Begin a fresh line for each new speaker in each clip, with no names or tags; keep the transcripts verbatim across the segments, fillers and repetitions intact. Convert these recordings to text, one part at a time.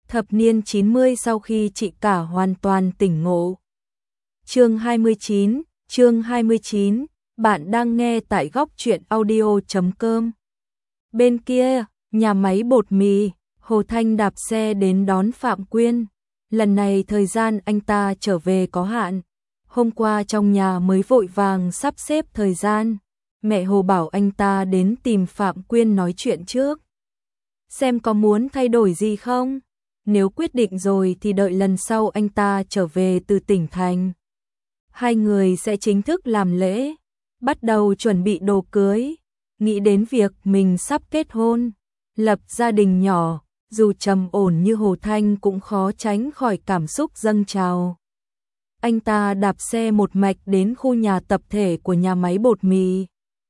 Thập niên chín mươi sau khi chị cả hoàn toàn tỉnh ngộ. Chương hai mươi chín, chương hai mươi chín, bạn đang nghe tại góc truyện audio chấm com. Bên kia, nhà máy bột mì, Hồ Thanh đạp xe đến đón Phạm Quyên. Lần này thời gian anh ta trở về có hạn. Hôm qua trong nhà mới vội vàng sắp xếp thời gian. Mẹ Hồ bảo anh ta đến tìm Phạm Quyên nói chuyện trước. Xem có muốn thay đổi gì không? Nếu quyết định rồi thì đợi lần sau anh ta trở về từ tỉnh thành. Hai người sẽ chính thức làm lễ, bắt đầu chuẩn bị đồ cưới. Nghĩ đến việc mình sắp kết hôn, lập gia đình nhỏ, dù trầm ổn như Hồ Thanh cũng khó tránh khỏi cảm xúc dâng trào. Anh ta đạp xe một mạch đến khu nhà tập thể của nhà máy bột mì.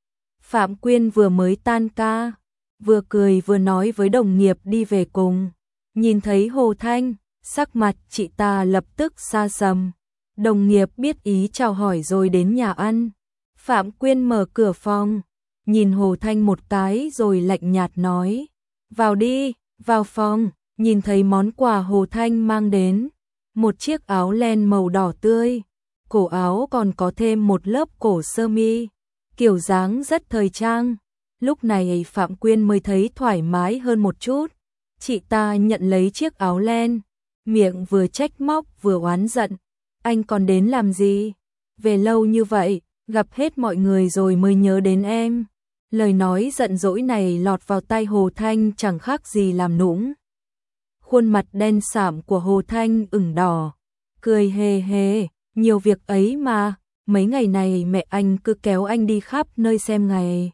Phạm Quyên vừa mới tan ca, vừa cười vừa nói với đồng nghiệp đi về cùng. Nhìn thấy Hồ Thanh, sắc mặt chị ta lập tức xa sầm. Đồng nghiệp biết ý chào hỏi rồi đến nhà ăn. Phạm Quyên mở cửa phòng, nhìn Hồ Thanh một cái rồi lạnh nhạt nói: "Vào đi." Vào phòng, nhìn thấy món quà Hồ Thanh mang đến, một chiếc áo len màu đỏ tươi, cổ áo còn có thêm một lớp cổ sơ mi, kiểu dáng rất thời trang. Lúc này Phạm Quyên mới thấy thoải mái hơn một chút. Chị ta nhận lấy chiếc áo len, miệng vừa trách móc vừa oán giận: "Anh còn đến làm gì? Về lâu như vậy, gặp hết mọi người rồi mới nhớ đến em." Lời nói giận dỗi này lọt vào tai Hồ Thanh chẳng khác gì làm nũng. Khuôn mặt đen sạm của Hồ Thanh ửng đỏ, cười hề hề: "Nhiều việc ấy mà, mấy ngày này mẹ anh cứ kéo anh đi khắp nơi xem ngày."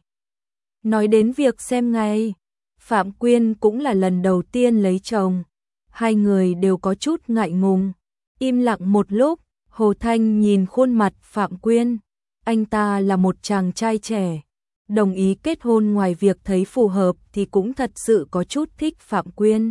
Nói đến việc xem ngày, Phạm Quyên cũng là lần đầu tiên lấy chồng. Hai người đều có chút ngại ngùng. Im lặng một lúc, Hồ Thanh nhìn khuôn mặt Phạm Quyên. Anh ta là một chàng trai trẻ. Đồng ý kết hôn ngoài việc thấy phù hợp thì cũng thật sự có chút thích Phạm Quyên.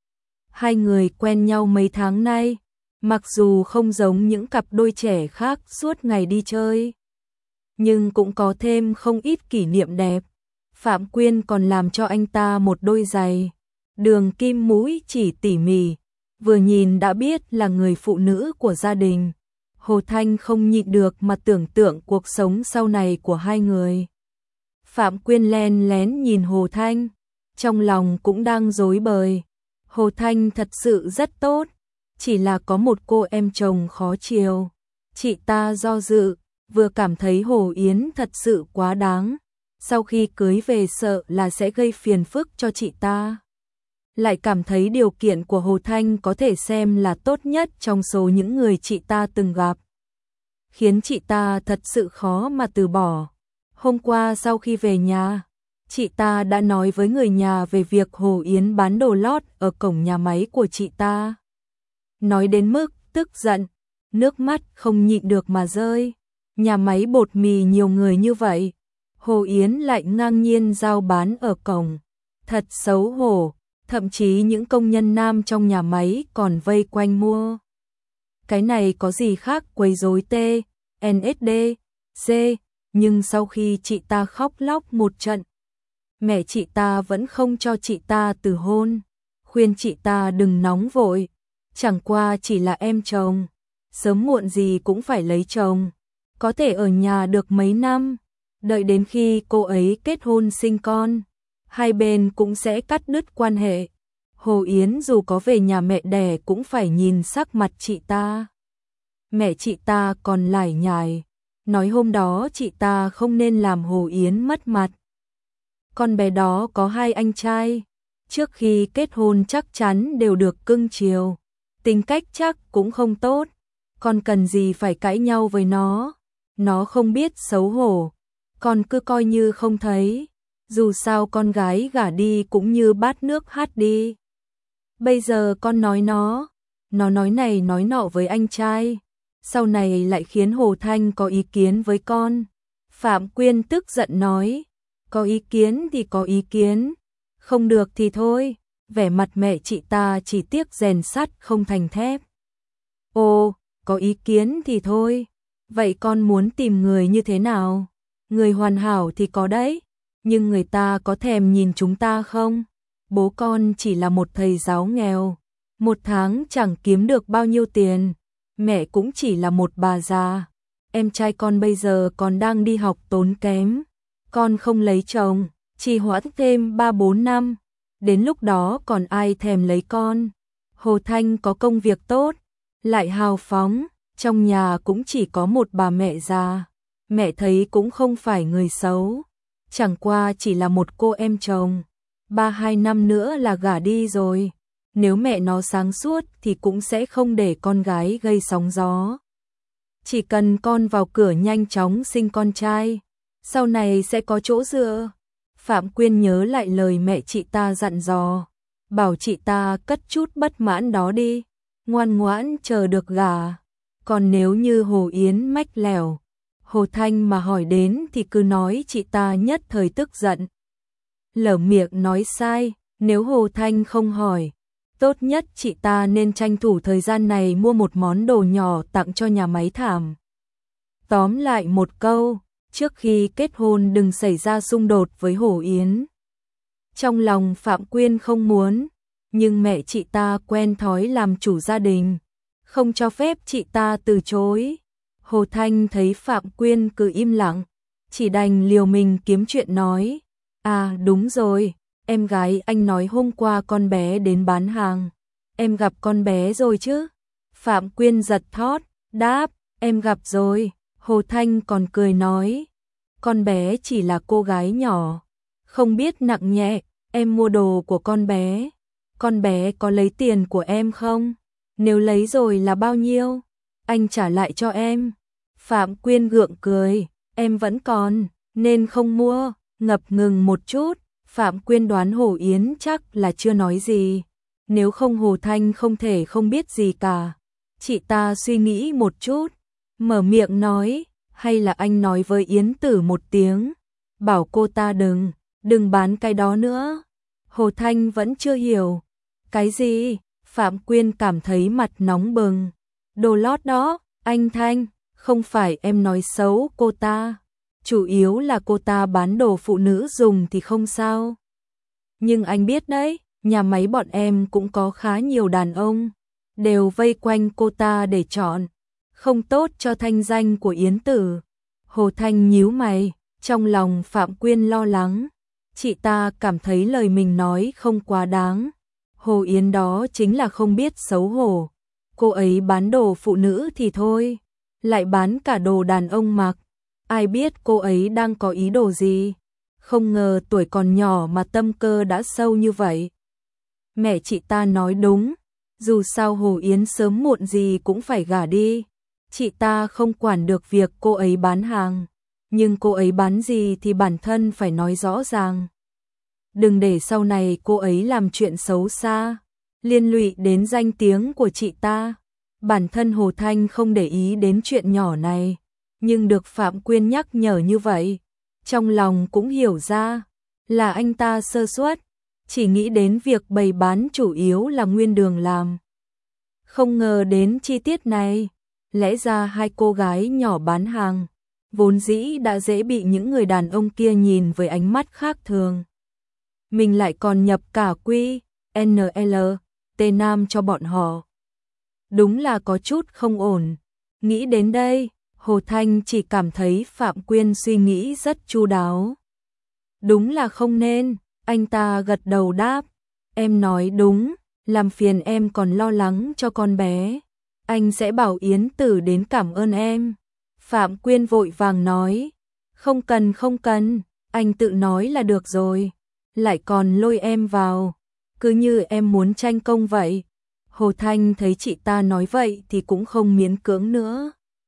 Hai người quen nhau mấy tháng nay, mặc dù không giống những cặp đôi trẻ khác suốt ngày đi chơi, nhưng cũng có thêm không ít kỷ niệm đẹp. Phạm Quyên còn làm cho anh ta một đôi giày, đường kim mũi chỉ tỉ mỉ, vừa nhìn đã biết là người phụ nữ của gia đình. Hồ Thanh không nhịn được mà tưởng tượng cuộc sống sau này của hai người. Phạm Quyên len lén nhìn Hồ Thanh, trong lòng cũng đang rối bời. Hồ Thanh thật sự rất tốt, chỉ là có một cô em chồng khó chiều. Chị ta do dự, vừa cảm thấy Hồ Yến thật sự quá đáng. Sau khi cưới về sợ là sẽ gây phiền phức cho chị ta. Lại cảm thấy điều kiện của Hồ Thanh có thể xem là tốt nhất trong số những người chị ta từng gặp, khiến chị ta thật sự khó mà từ bỏ. Hôm qua sau khi về nhà, chị ta đã nói với người nhà về việc Hồ Yến bán đồ lót ở cổng nhà máy của chị ta. Nói đến mức tức giận, nước mắt không nhịn được mà rơi. Nhà máy bột mì nhiều người như vậy, Hồ Yến lại ngang nhiên giao bán ở cổng. Thật xấu hổ, thậm chí những công nhân nam trong nhà máy còn vây quanh mua. Cái này có gì khác quấy rối T, en ét đê, C, nhưng sau khi chị ta khóc lóc một trận, mẹ chị ta vẫn không cho chị ta từ hôn, khuyên chị ta đừng nóng vội, chẳng qua chỉ là em chồng, sớm muộn gì cũng phải lấy chồng, có thể ở nhà được mấy năm, đợi đến khi cô ấy kết hôn sinh con, hai bên cũng sẽ cắt đứt quan hệ. Hồ Yến dù có về nhà mẹ đẻ cũng phải nhìn sắc mặt chị ta. Mẹ chị ta còn lải nhải, nói hôm đó chị ta không nên làm Hồ Yến mất mặt. Con bé đó có hai anh trai, trước khi kết hôn chắc chắn đều được cưng chiều, tính cách chắc cũng không tốt, con cần gì phải cãi nhau với nó, nó không biết xấu hổ, con cứ coi như không thấy, dù sao con gái gả đi cũng như bát nước hát đi. Bây giờ con nói nó, nó nói này nói nọ với anh trai, sau này lại khiến Hồ Thanh có ý kiến với con." Phạm Quyên tức giận nói: "Có ý kiến thì có ý kiến, không được thì thôi." Vẻ mặt mẹ chị ta chỉ tiếc rèn sắt không thành thép. "Ồ, có ý kiến thì thôi, vậy con muốn tìm người như thế nào? Người hoàn hảo thì có đấy, nhưng người ta có thèm nhìn chúng ta không? Bố con chỉ là một thầy giáo nghèo, Một tháng chẳng kiếm được bao nhiêu tiền, mẹ cũng chỉ là một bà già. Em trai con bây giờ còn đang đi học tốn kém, con không lấy chồng, chỉ hoãn thêm ba bốn năm, đến lúc đó còn ai thèm lấy con. Hồ Thanh có công việc tốt, lại hào phóng, trong nhà cũng chỉ có một bà mẹ già, mẹ thấy cũng không phải người xấu, chẳng qua chỉ là một cô em chồng, ba hai năm nữa là gả đi rồi, nếu mẹ nó sáng suốt thì cũng sẽ không để con gái gây sóng gió. Chỉ cần con vào cửa nhanh chóng sinh con trai, sau này sẽ có chỗ dựa. Phạm Quyên nhớ lại lời mẹ chị ta dặn dò, bảo chị ta cất chút bất mãn đó đi, ngoan ngoãn chờ được gả. Còn nếu như Hồ Yến mách lẻo, Hồ Thanh mà hỏi đến thì cứ nói chị ta nhất thời tức giận. Lỡ miệng nói sai, nếu Hồ Thanh không hỏi, tốt nhất chị ta nên tranh thủ thời gian này mua một món đồ nhỏ tặng cho nhà máy thảm. Tóm lại một câu, trước khi kết hôn đừng xảy ra xung đột với Hồ Yến. Trong lòng Phạm Quyên không muốn, nhưng mẹ chị ta quen thói làm chủ gia đình, không cho phép chị ta từ chối. Hồ Thanh thấy Phạm Quyên cứ im lặng, chỉ đành liều mình kiếm chuyện nói. À đúng rồi, em gái anh nói hôm qua con bé đến bán hàng, em gặp con bé rồi chứ? Phạm Quyên giật thót, đáp, em gặp rồi. Hồ Thanh còn cười nói, con bé chỉ là cô gái nhỏ, không biết nặng nhẹ, em mua đồ của con bé. Con bé có lấy tiền của em không? Nếu lấy rồi là bao nhiêu? Anh trả lại cho em. Phạm Quyên gượng cười, em vẫn còn, nên không mua. Ngập ngừng một chút, Phạm Quyên đoán Hồ Yến chắc là chưa nói gì. Nếu không Hồ Thanh không thể không biết gì cả. Chị ta suy nghĩ một chút, mở miệng nói, hay là anh nói với Yến Tử một tiếng, bảo cô ta đừng, đừng bán cái đó nữa. Hồ Thanh vẫn chưa hiểu. Cái gì? Phạm Quyên cảm thấy mặt nóng bừng. Đồ lót đó, anh Thanh, không phải em nói xấu cô ta. Chủ yếu là cô ta bán đồ phụ nữ dùng thì không sao. Nhưng anh biết đấy, nhà máy bọn em cũng có khá nhiều đàn ông, đều vây quanh cô ta để chọn, không tốt cho thanh danh của Yến Tử. Hồ Thanh nhíu mày, trong lòng Phạm Quyên lo lắng. Chị ta cảm thấy lời mình nói không quá đáng. Hồ Yến đó chính là không biết xấu hổ. Cô ấy bán đồ phụ nữ thì thôi, lại bán cả đồ đàn ông mặc. Ai biết cô ấy đang có ý đồ gì. Không ngờ tuổi còn nhỏ mà tâm cơ đã sâu như vậy. Mẹ chị ta nói đúng, dù sao Hồ Yến sớm muộn gì cũng phải gả đi. Chị ta không quản được việc cô ấy bán hàng, nhưng cô ấy bán gì thì bản thân phải nói rõ ràng. Đừng để sau này cô ấy làm chuyện xấu xa, liên lụy đến danh tiếng của chị ta. Bản thân Hồ Thanh không để ý đến chuyện nhỏ này, nhưng được Phạm Quyên nhắc nhở như vậy, trong lòng cũng hiểu ra là anh ta sơ suất, chỉ nghĩ đến việc bày bán chủ yếu là Nguyên Đường làm. Không ngờ đến chi tiết này, lẽ ra hai cô gái nhỏ bán hàng, vốn dĩ đã dễ bị những người đàn ông kia nhìn với ánh mắt khác thường. Mình lại còn nhập cả quy, en lờ, tê nam cho bọn họ. Đúng là có chút không ổn. Nghĩ đến đây, Hồ Thanh chỉ cảm thấy Phạm Quyên suy nghĩ rất chu đáo. Đúng là không nên, anh ta gật đầu đáp. Em nói đúng, làm phiền em còn lo lắng cho con bé. Anh sẽ bảo Yến Tử đến cảm ơn em. Phạm Quyên vội vàng nói. Không cần không cần, anh tự nói là được rồi. Lại còn lôi em vào, cứ như em muốn tranh công vậy. Hồ Thanh thấy chị ta nói vậy thì cũng không miễn cưỡng nữa.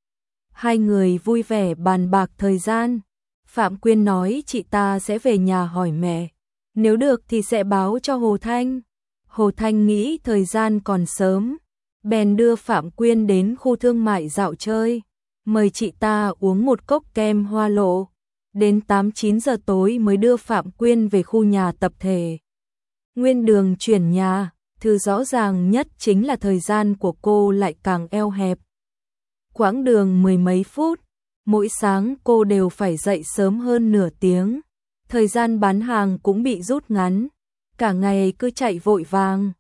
Hai người vui vẻ bàn bạc thời gian. Phạm Quyên nói chị ta sẽ về nhà hỏi mẹ, nếu được thì sẽ báo cho Hồ Thanh. Hồ Thanh nghĩ thời gian còn sớm, bèn đưa Phạm Quyên đến khu thương mại dạo chơi, mời chị ta uống một cốc kem hoa lộ. Đến tám chín giờ tối mới đưa Phạm Quyên về khu nhà tập thể. Nguyên Đường chuyển nhà, thứ rõ ràng nhất chính là thời gian của cô lại càng eo hẹp. Quãng đường mười mấy phút, mỗi sáng cô đều phải dậy sớm hơn nửa tiếng. Thời gian bán hàng cũng bị rút ngắn, cả ngày cứ chạy vội vàng.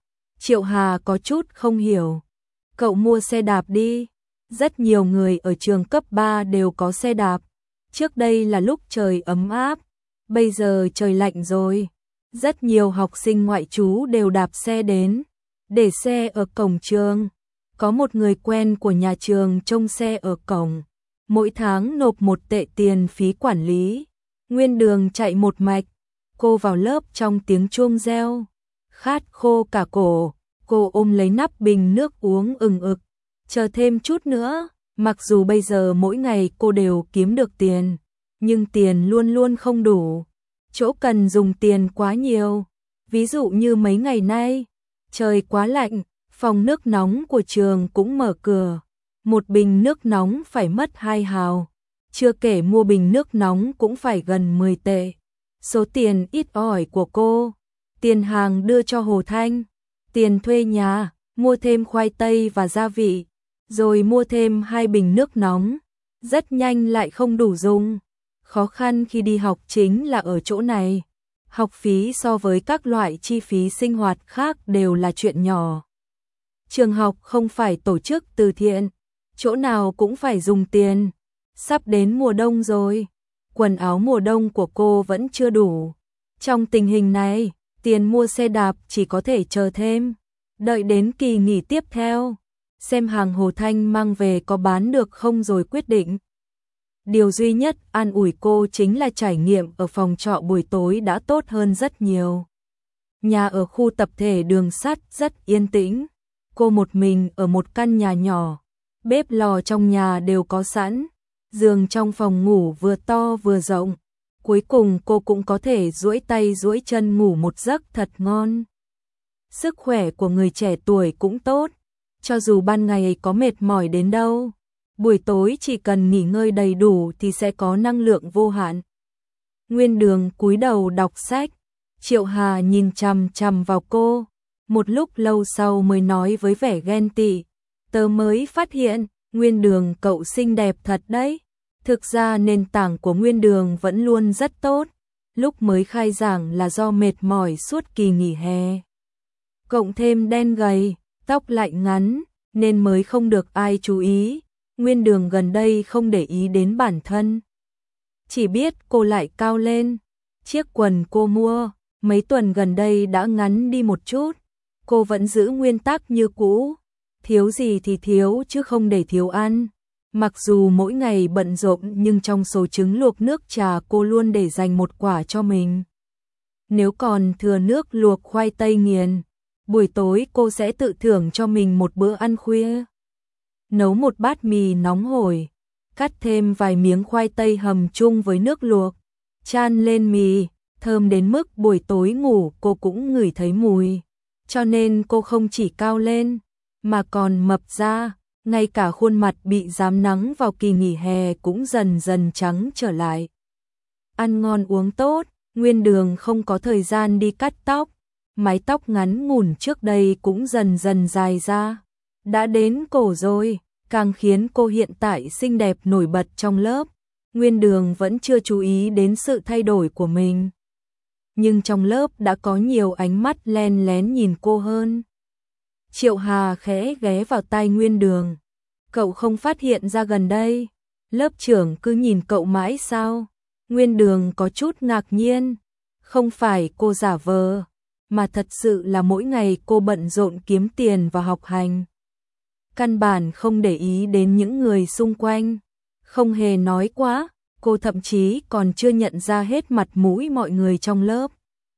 Triệu Hà có chút không hiểu. Cậu mua xe đạp đi. Rất nhiều người ở trường cấp ba đều có xe đạp. Trước đây là lúc trời ấm áp, bây giờ trời lạnh rồi. Rất nhiều học sinh ngoại trú đều đạp xe đến, để xe ở cổng trường. Có một người quen của nhà trường trông xe ở cổng, mỗi tháng nộp một tệ tiền phí quản lý. Nguyên đường chạy một mạch, cô vào lớp trong tiếng chuông reo. Khát khô cả cổ, cô ôm lấy nắp bình nước uống ừng ực. Chờ thêm chút nữa, mặc dù bây giờ mỗi ngày cô đều kiếm được tiền, nhưng tiền luôn luôn không đủ. Chỗ cần dùng tiền quá nhiều. Ví dụ như mấy ngày nay, trời quá lạnh, phòng nước nóng của trường cũng mở cửa. Một bình nước nóng phải mất hai hào. Chưa kể mua bình nước nóng cũng phải gần mười tệ. Số tiền ít ỏi của cô, tiền hàng đưa cho Hồ Thanh, tiền thuê nhà, mua thêm khoai tây và gia vị, rồi mua thêm hai bình nước nóng, rất nhanh lại không đủ dùng. Khó khăn khi đi học chính là ở chỗ này. Học phí so với các loại chi phí sinh hoạt khác đều là chuyện nhỏ. Trường học không phải tổ chức từ thiện, chỗ nào cũng phải dùng tiền. Sắp đến mùa đông rồi, quần áo mùa đông của cô vẫn chưa đủ. Trong tình hình này, tiền mua xe đạp chỉ có thể chờ thêm, đợi đến kỳ nghỉ tiếp theo, xem hàng Hồ Thanh mang về có bán được không rồi quyết định. Điều duy nhất an ủi cô chính là trải nghiệm ở phòng trọ buổi tối đã tốt hơn rất nhiều. Nhà ở khu tập thể đường sắt rất yên tĩnh, cô một mình ở một căn nhà nhỏ, bếp lò trong nhà đều có sẵn, giường trong phòng ngủ vừa to vừa rộng, cuối cùng cô cũng có thể duỗi tay duỗi chân ngủ một giấc thật ngon. Sức khỏe của người trẻ tuổi cũng tốt, cho dù ban ngày có mệt mỏi đến đâu, buổi tối chỉ cần nghỉ ngơi đầy đủ thì sẽ có năng lượng vô hạn. Nguyên đường cúi đầu đọc sách, Triệu Hà nhìn chằm chằm vào cô, một lúc lâu sau mới nói với vẻ ghen tị, tớ mới phát hiện, Nguyên đường cậu xinh đẹp thật đấy. Thực ra nền tảng của Nguyên đường vẫn luôn rất tốt, lúc mới khai giảng là do mệt mỏi suốt kỳ nghỉ hè. Cộng thêm đen gầy, tóc lại ngắn, nên mới không được ai chú ý. Nguyên đường gần đây không để ý đến bản thân, chỉ biết cô lại cao lên. Chiếc quần cô mua mấy tuần gần đây đã ngắn đi một chút, cô vẫn giữ nguyên tắc như cũ, thiếu gì thì thiếu chứ không để thiếu ăn. Mặc dù mỗi ngày bận rộn nhưng trong số trứng luộc nước trà cô luôn để dành một quả cho mình. Nếu còn thừa nước luộc khoai tây nghiền, buổi tối cô sẽ tự thưởng cho mình một bữa ăn khuya. Nấu một bát mì nóng hổi, cắt thêm vài miếng khoai tây hầm chung với nước luộc, chan lên mì, thơm đến mức buổi tối ngủ cô cũng ngửi thấy mùi. Cho nên cô không chỉ cao lên, mà còn mập ra, ngay cả khuôn mặt bị rám nắng vào kỳ nghỉ hè cũng dần dần trắng trở lại. Ăn ngon uống tốt, Nguyên đường không có thời gian đi cắt tóc, mái tóc ngắn ngủn trước đây cũng dần dần dài ra. Đã đến cổ rồi, càng khiến cô hiện tại xinh đẹp nổi bật trong lớp. Nguyên đường vẫn chưa chú ý đến sự thay đổi của mình, nhưng trong lớp đã có nhiều ánh mắt len lén nhìn cô hơn. Triệu Hà khẽ ghé vào tai Nguyên đường. Cậu không phát hiện ra gần đây, lớp trưởng cứ nhìn cậu mãi sao? Nguyên đường có chút ngạc nhiên. Không phải cô giả vờ, mà thật sự là mỗi ngày cô bận rộn kiếm tiền và học hành. Căn bản không để ý đến những người xung quanh. Không hề nói quá, cô thậm chí còn chưa nhận ra hết mặt mũi mọi người trong lớp.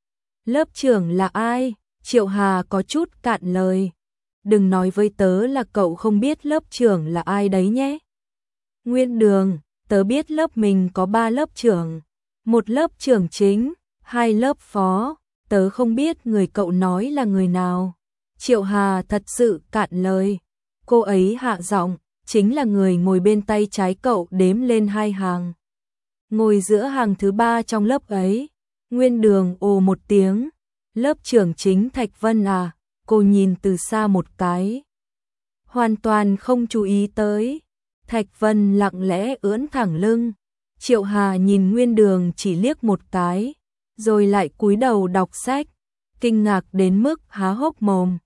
Lớp trưởng là ai? Triệu Hà có chút cạn lời. Đừng nói với tớ là cậu không biết lớp trưởng là ai đấy nhé. Nguyên đường, tớ biết lớp mình có ba lớp trưởng. Một lớp trưởng chính, hai lớp phó. Tớ không biết người cậu nói là người nào. Triệu Hà thật sự cạn lời. Cô ấy hạ giọng, chính là người ngồi bên tay trái cậu đếm lên hai hàng. Ngồi giữa hàng thứ ba trong lớp ấy. Nguyên đường ồ một tiếng. Lớp trưởng chính Thạch Vân à? Cô nhìn từ xa một cái, hoàn toàn không chú ý tới. Thạch Vân lặng lẽ ưỡn thẳng lưng. Triệu Hà nhìn Nguyên đường chỉ liếc một cái, rồi lại cúi đầu đọc sách, kinh ngạc đến mức há hốc mồm.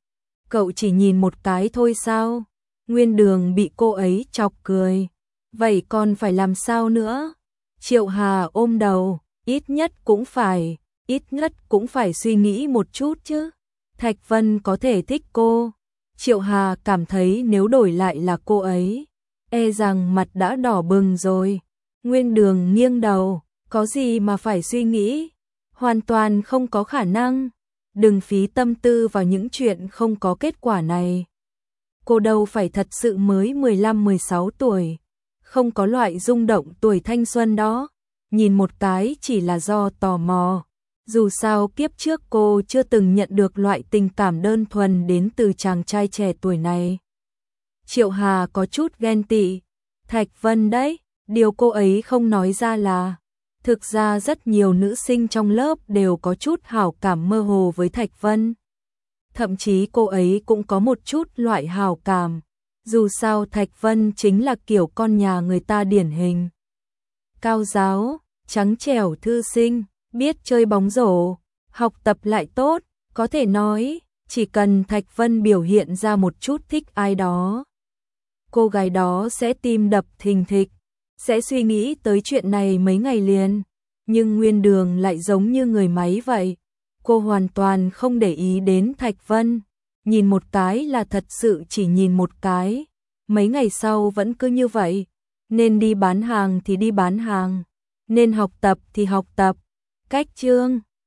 Cậu chỉ nhìn một cái thôi sao? Nguyên Đường bị cô ấy chọc cười. Vậy còn phải làm sao nữa? Triệu Hà ôm đầu, ít nhất cũng phải, ít nhất cũng phải suy nghĩ một chút chứ. Thạch Vân có thể thích cô. Triệu Hà cảm thấy nếu đổi lại là cô ấy, e rằng mặt đã đỏ bừng rồi. Nguyên Đường nghiêng đầu, có gì mà phải suy nghĩ, hoàn toàn không có khả năng. Đừng phí tâm tư vào những chuyện không có kết quả này. Cô đâu phải thật sự mới mười lăm mười sáu tuổi, không có loại rung động tuổi thanh xuân đó. Nhìn một cái chỉ là do tò mò. Dù sao kiếp trước cô chưa từng nhận được loại tình cảm đơn thuần đến từ chàng trai trẻ tuổi này. Triệu Hà có chút ghen tị. Thạch Vân đấy, điều cô ấy không nói ra là thực ra rất nhiều nữ sinh trong lớp đều có chút hảo cảm mơ hồ với Thạch Vân. Thậm chí cô ấy cũng có một chút loại hảo cảm. Dù sao Thạch Vân chính là kiểu con nhà người ta điển hình. Cao giáo, trắng trẻo thư sinh, biết chơi bóng rổ, học tập lại tốt, có thể nói, chỉ cần Thạch Vân biểu hiện ra một chút thích ai đó, cô gái đó sẽ tim đập thình thịch, sẽ suy nghĩ tới chuyện này mấy ngày liền. Nhưng Nguyên Đường lại giống như người máy vậy. Cô hoàn toàn không để ý đến Thạch Vân. Nhìn một cái là thật sự chỉ nhìn một cái. Mấy ngày sau vẫn cứ như vậy. Nên đi bán hàng thì đi bán hàng. Nên học tập thì học tập. Cách chương